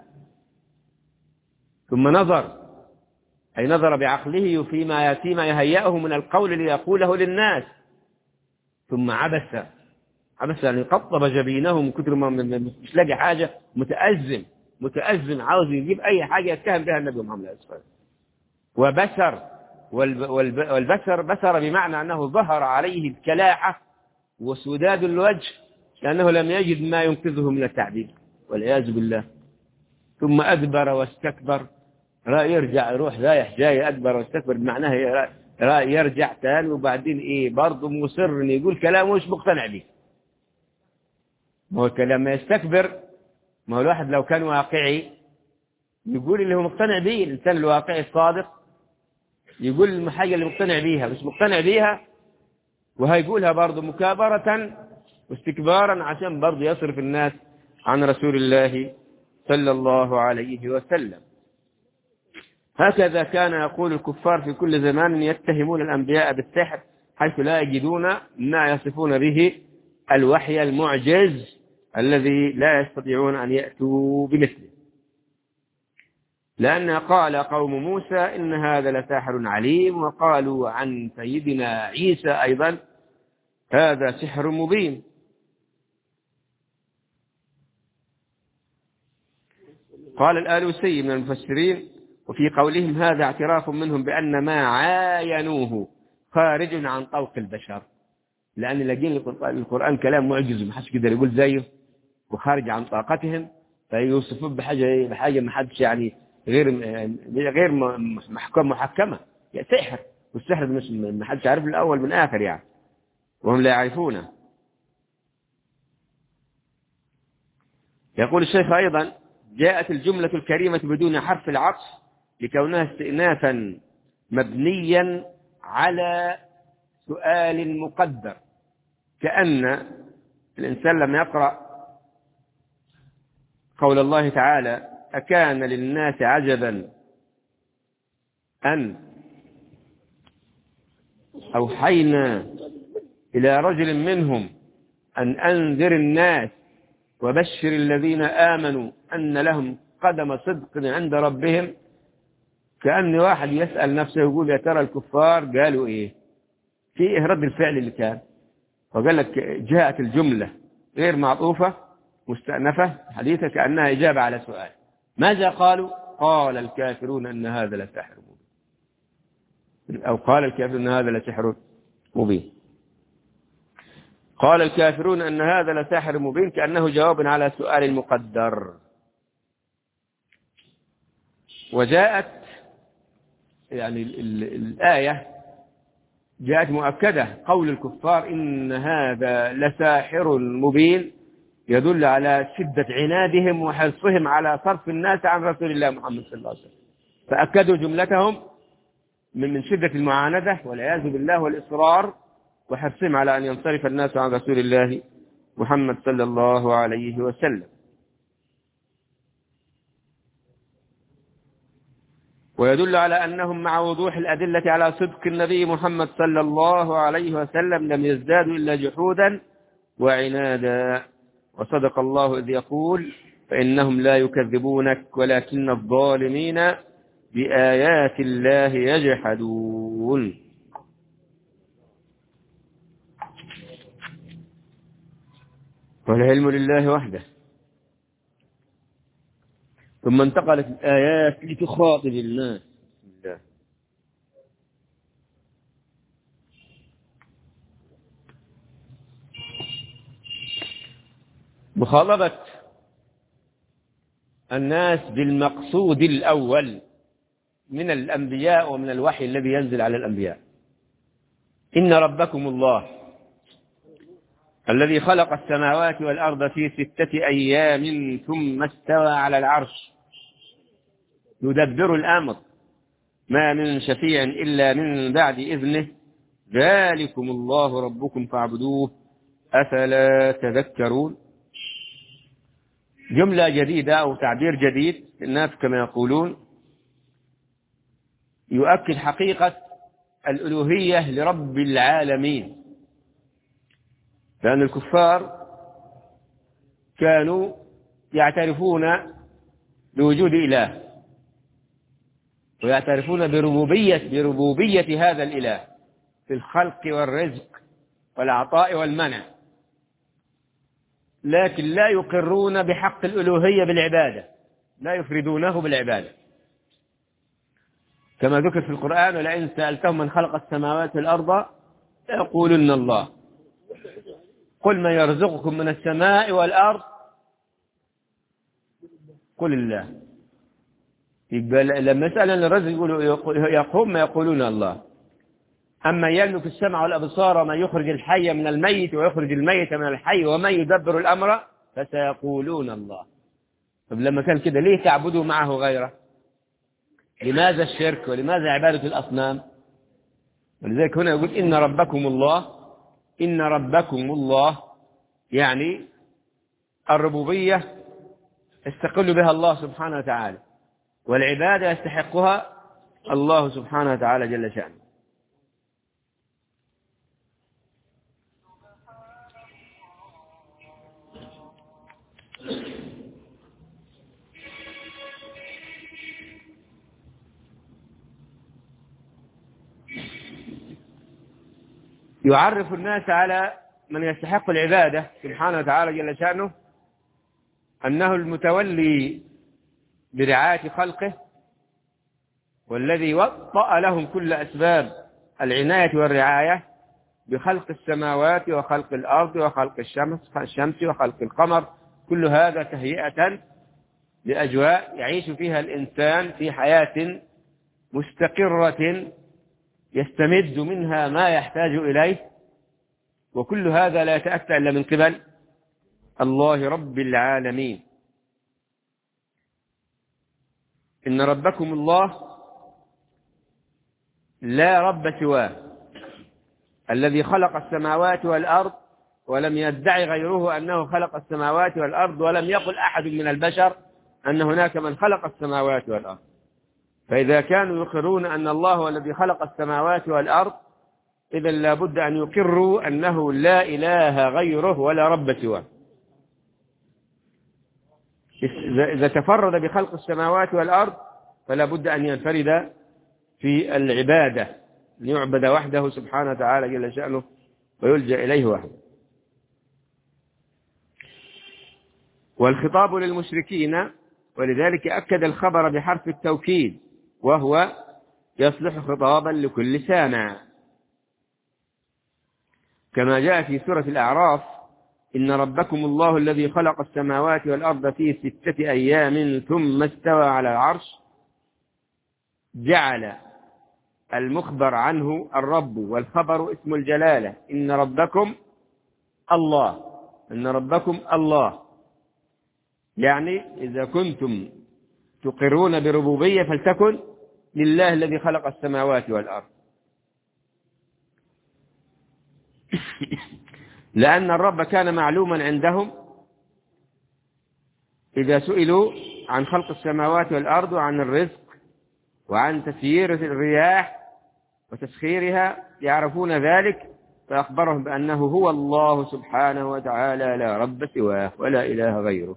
ثم نظر أي نظر بعقله فيما يأتي ما يهيأه من القول ليقوله للناس. ثم عبس عبس يعني قطب جبينه من كثر ما مش لاقي حاجة، متأزم متأزم عاوز يجيب أي حاجة يتهم بها النبي محمد صلى الله عليه وسلم. وبشر والبشر بشر بمعنى أنه ظهر عليه الكلاحة وسداد الوجه لأنه لم يجد ما ينقذه من التعذيب والعياذ بالله. ثم أدبر واستكبر، رأي يرجع يروح رايح جاي، أدبر واستكبر بمعناه رأي يرجع تاني، وبعدين إيه برضه مصر إن يقول كلامه مش مقتنع به. ما هو لما يستكبر، ما هو الواحد لو كان واقعي يقول اللي هو مقتنع به، الإنسان الواقعي الصادق يقول الحاجة اللي مقتنع بيها، مش مقتنع بيها وهيقولها برضه مكابرة واستكبارا عشان برضه يصرف الناس عن رسول الله صلى الله عليه وسلم. هكذا كان يقول الكفار في كل زمان يتهمون الأنبياء بالسحر حيث لا يجدون ما يصفون به الوحي المعجز الذي لا يستطيعون أن يأتوا بمثله. لأن قال قوم موسى إن هذا لساحر عليم، وقالوا عن سيدنا عيسى أيضا هذا سحر مبين. قال الآلوسي من المفسرين وفي قولهم هذا اعتراف منهم بأن ما عاينوه خارج عن طوق البشر، لأن لاقين القرآن كلام معجز ما حدش قدر يقول زيه وخارج عن طاقتهم، فيوصفون بحاجة بحاجة ما حدش يعني غير غير محكم محكمة، يعني سحر، والسحر مش ما حدش عارف الأول من آخر يعني، وهم لا يعرفونه. يقول الشيخ أيضا جاءت الجملة الكريمة بدون حرف العطف لكونها استئنافا مبنيا على سؤال مقدر، كأن الإنسان لما يقرأ قول الله تعالى أكان للناس عجبا أن أوحينا إلى رجل منهم أن أنذر الناس وبشر الذين آمنوا أن لهم قدم صدق عند ربهم، كأن واحد يسأل نفسه يقول يا ترى الكفار قالوا إيه في إيه رد الفعل اللي كان، وقال لك جاءت الجملة غير معطوفة مستأنفة حديثة كأنها إجابة على سؤال. ماذا قالوا؟ قال الكافرون أن هذا لساحر مبين، أو قال الكافرون أن هذا لسحر مبين. قال الكافرون أن هذا لساحر مبين كأنه جواب على سؤال مقدر. وجاءت يعني الآية جاءت مؤكدة، قول الكفار إن هذا لساحر مبين يدل على شدة عنادهم وحرصهم على صرف الناس عن رسول الله محمد صلى الله عليه وسلم، فأكدوا جملتهم من شدة المعاندة والعياذ بالله والإصرار وحرصهم على أن ينصرف الناس عن رسول الله محمد صلى الله عليه وسلم. ويدل على أنهم مع وضوح الأدلة على صدق النبي محمد صلى الله عليه وسلم لم يزدادوا إلا جحودا وعنادا. وصدق الله إذ يقول فإنهم لا يكذبونك ولكن الظالمين بآيات الله يجحدون. والعلم لله وحده. ثم انتقلت الآيات لتخاطب الناس. مخاطبة الناس بالمقصود الأول من الأنبياء ومن الوحي الذي ينزل على الأنبياء. إن ربكم الله الذي خلق السماوات والأرض في ستة أيام ثم استوى على العرش يدبر الأمر ما من شفيع إلا من بعد إذنه ذلكم الله ربكم فاعبدوه أفلا تذكرون. جملة جديدة أو تعبير جديد الناس كما يقولون يؤكد حقيقة الألوهية لرب العالمين، لأن الكفار كانوا يعترفون بوجود إله ويعترفون بربوبية بربوبية هذا الإله في الخلق والرزق والعطاء والمنع، لكن لا يقرون بحق الألوهية بالعبادة، لا يفردونه بالعبادة، كما ذكر في القرآن ولئن سألتهم من خلق السماوات والأرض يقولون الله قل من يرزقكم من السماء والأرض قل الله. لما يسأل عن الرزق يقوم ما يقولون الله. أما يملك السمع والأبصار ومن يخرج الحي من الميت ويخرج الميت من الحي ومن يدبر الأمر فسيقولون الله. طب لما كان كده ليه تعبدوا معه غيره؟ لماذا الشرك ولماذا عبادة الأصنام؟ ولذلك هنا يقول إن ربكم الله، إن ربكم الله يعني الربوبية يستقل بها الله سبحانه وتعالى، والعبادة يستحقها الله سبحانه وتعالى جل شأنه. يعرف الناس على من يستحق العبادة سبحانه وتعالى جل شأنه أنه المتولي برعاية خلقه، والذي وطأ لهم كل أسباب العناية والرعاية بخلق السماوات وخلق الأرض وخلق الشمس الشمس وخلق القمر، كل هذا تهيئة لأجواء يعيش فيها الإنسان في حياة مستقرة يستمد منها ما يحتاج إليه، وكل هذا لا يتأتى إلا من قبل الله رب العالمين. إن ربكم الله لا رب سواه الذي خلق السماوات والأرض ولم يدعي غيره أنه خلق السماوات والأرض، ولم يقل أحد من البشر أن هناك من خلق السماوات والأرض. فإذا كانوا يقرون أن الله هو الذي خلق السماوات والأرض إذا لابد أن يقروا أنه لا إله غيره ولا رب سواه. إذا تفرد بخلق السماوات والأرض فلا بد أن ينفرد في العبادة، ليعبد وحده سبحانه وتعالى جل شأنه ويلجأ إليه وحده. والخطاب للمشركين، ولذلك أكد الخبر بحرف التوكيد وهو يصلح خطابا لكل سامع، كما جاء في سورة الأعراف: إن ربكم الله الذي خلق السماوات والأرض في ستة أيام ثم استوى على العرش. جعل المخبر عنه الرب، والخبر اسم الجلالة، إن ربكم الله، إن ربكم الله، يعني إذا كنتم تقرون بربوبية فلتكن لله الذي خلق السماوات والأرض. لأن الرب كان معلوما عندهم إذا سئلوا عن خلق السماوات والأرض وعن الرزق وعن تسيير الرياح وتسخيرها، يعرفون ذلك، فأخبرهم بأنه هو الله سبحانه وتعالى لا رب سواه ولا إله غيره.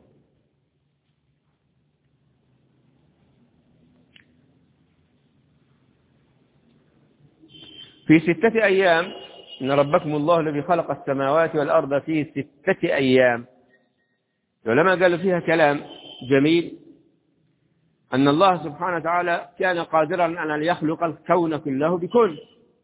في ستة أيام، إن ربكم الله الذي خلق السماوات والأرض في ستة أيام. العلماء قالوا فيها كلام جميل، أن الله سبحانه وتعالى كان قادرا على أن يخلق الكون كله بكل،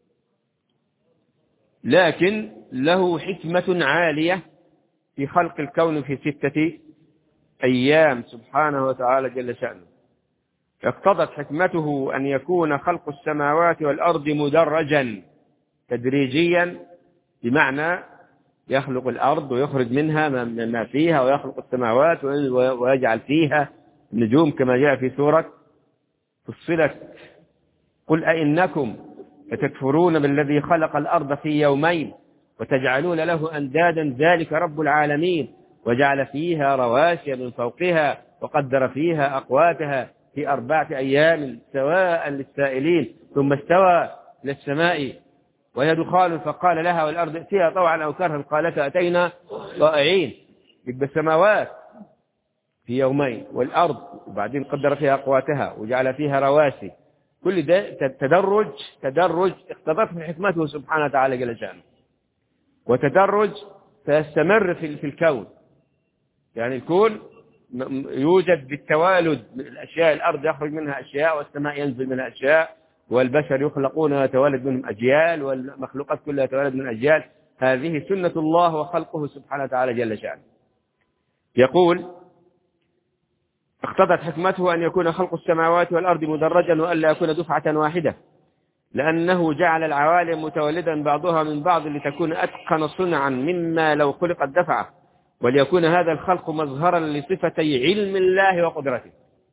لكن له حكمة عالية في خلق الكون في ستة أيام سبحانه وتعالى جل شأنه. اقتضت حكمته أن يكون خلق السماوات والأرض مدرجا تدريجيا، بمعنى يخلق الأرض ويخرج منها ما فيها، ويخلق السماوات ويجعل فيها النجوم، كما جاء في سورة فصلت: قل أئنكم لتكفرون بالذي خلق الأرض في يومين وتجعلون له أندادا ذلك رب العالمين وجعل فيها رواسي من فوقها وقدر فيها أقواتها في أربعة أيام سواء للسائلين، ثم استوى إلى السماء وهي دخان فقال لها والأرض ائتيها طوعا أو كرها قالتا أتينا طائعين. يبقى السماوات في يومين، والأرض وبعدين قدر فيها أقواتها وجعل فيها رواسي. كل ده تدرج تدرج اقتضته حكمته سبحانه وتعالى جل شأنه، وتدرج سيستمر في في الكون. يعني الكون يوجد بالتوالد من الأشياء، الأرض يخرج منها أشياء والسماء ينزل منها أشياء، والبشر يخلقون ويتولد منهم أجيال، والمخلوقات كلها تتولد من أجيال. هذه سنة الله وخلقه سبحانه وتعالى جل شأنه. يقول: اقتضت حكمته أن يكون خلق السماوات والأرض مدرجا وألا يكون دفعة واحدة، لأنه جعل العوالم متولدا بعضها من بعض لتكون أتقن صنعا مما لو خلقت دفعة، وليكون هذا الخلق مظهرا لصفتي علم الله وقدرته.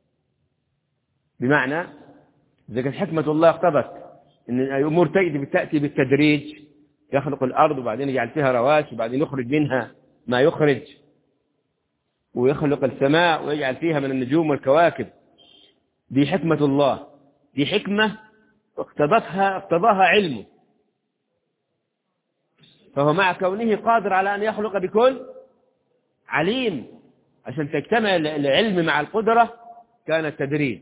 بمعنى إذا كانت حكمة الله اقتضت أن الأمور تأتي بالتدريج، يخلق الأرض وبعدين يجعل فيها رواسي وبعدين يخرج منها ما يخرج، ويخلق السماء ويجعل فيها من النجوم والكواكب، دي حكمة الله، دي حكمة اقتضتها اقتضاها علمه، فهو مع كونه قادر على أن يخلق بكل عليم. عشان تجتمع العلم مع القدرة كان التدريج.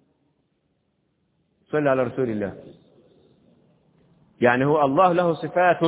صلى على رسول الله. يعني هو الله له صفات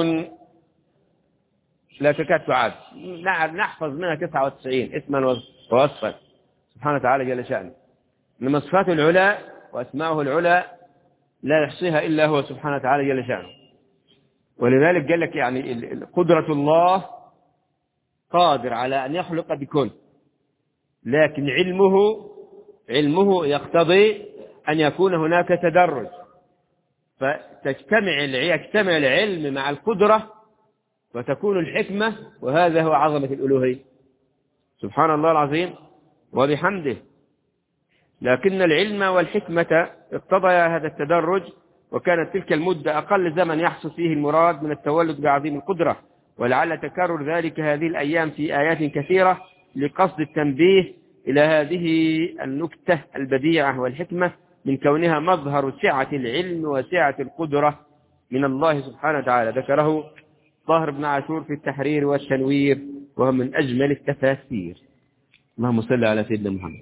لا تكاد تعد، نحفظ منها تسعة وتسعين اسما ووصفا سبحانه وتعالى جل شأنه، إنما صفاته العلى وأسماؤه العلى لا يحصيها إلا هو سبحانه وتعالى جل شأنه. ولذلك قال لك يعني قدرة الله قادر على أن يخلق بكل، لكن علمه علمه يقتضي أن يكون هناك تدرج، فتجتمع يجتمع العلم مع القدرة وتكون الحكمة، وهذا هو عظمة الألوهية سبحان الله العظيم وبحمده. لكن العلم والحكمة اقتضيا هذا التدرج، وكانت تلك المدة أقل زمن يحصل فيه المراد من التولد بعظيم القدرة، ولعل تكرر ذلك هذه الأيام في آيات كثيرة لقصد التنبيه إلى هذه النكتة البديعة والحكمة من كونها مظهر سعة العلم وسعة القدرة من الله سبحانه وتعالى. ذكره طاهر بن عاشور في التحرير والتنوير، وهو من أجمل التفاسير. اللهم صل على سيدنا محمد.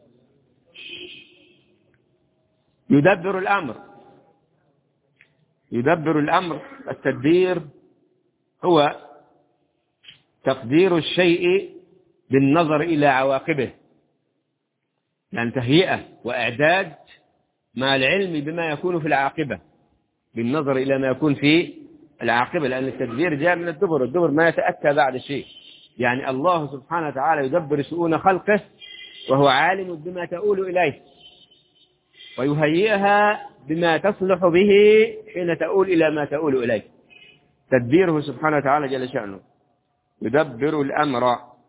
يدبر الأمر يدبر الأمر التدبير هو تقدير الشيء بالنظر إلى عواقبه، يعني تهيئة وإعداد مع العلم بما يكون في العاقبة، بالنظر إلى ما يكون في العاقبة، لأن التدبير جاء من الدبر، الدبر ما يتأتى بعد شيء. يعني الله سبحانه وتعالى يدبر شؤون خلقه وهو عالم بما تؤول إليه، ويهيئها بما تصلح به حين تؤول إلى ما تؤول إليه. تدبيره سبحانه وتعالى جل شأنه يدبر الأمر،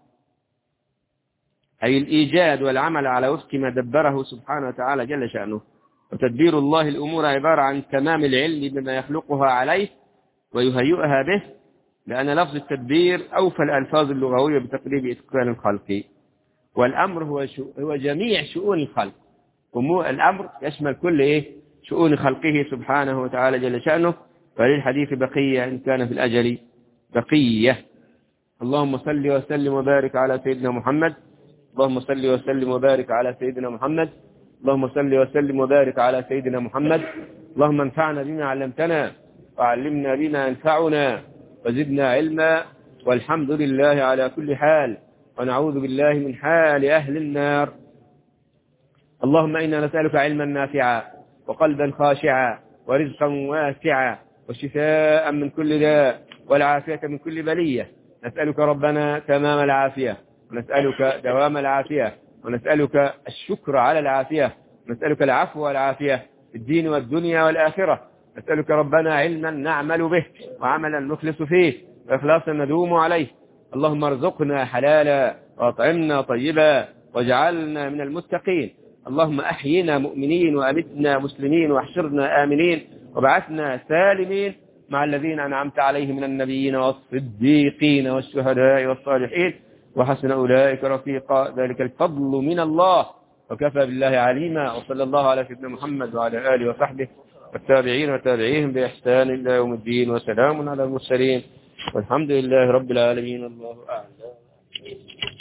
أي الإيجاد والعمل على وفق ما دبره سبحانه وتعالى جل شأنه. وتدبير الله الأمور عبارة عن تمام العلم بما يخلقها عليه ويهيئها به، لأن لفظ التدبير أوفى الألفاظ اللغوية بتقريب إتقان الخلق. والأمر هو هو جميع شؤون الخلق، الأمر يشمل كل إيه شؤون خلقه سبحانه وتعالى جل شأنه. فللحديث بقية إن كان في الأجل بقية. اللهم صل وسلم وبارك على سيدنا محمد. اللهم صل وسلم وبارك على سيدنا محمد. اللهم صل وسلم وبارك على سيدنا محمد. اللهم انفعنا بما علمتنا وعلمنا بما ينفعنا وزدنا علما، والحمد لله على كل حال، ونعوذ بالله من حال أهل النار. اللهم إنا نسألك علما نافعا وقلبا خاشعا ورزقا واسعا وشفاء من كل داء والعافية من كل بلية. نسألك ربنا تمام العافية، ونسألك دوام العافية، ونسألك الشكر على العافية، ونسألك العفو والعافية في الدين والدنيا والآخرة. نسألك ربنا علما نعمل به وعملا نخلص فيه وإخلاصا ندوم عليه. اللهم ارزقنا حلالا وأطعمنا طيبا واجعلنا من المتقين. اللهم أحينا مؤمنين وأمتنا مسلمين واحشرنا آمنين وابعثنا سالمين مع الذين أنعمت عليهم من النبيين والصديقين والشهداء والصالحين، وحسن أولئك رفيقا. ذلك الفضل من الله وكفى بالله عليما. وصلى الله على سيدنا محمد وعلى آله وصحبه والتابعين وتابعيهم بإحسان إلى يوم الدين، وسلام على المرسلين والحمد لله رب العالمين. الله أعلم.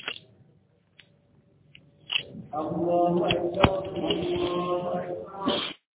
الله أكبر. الله أكبر.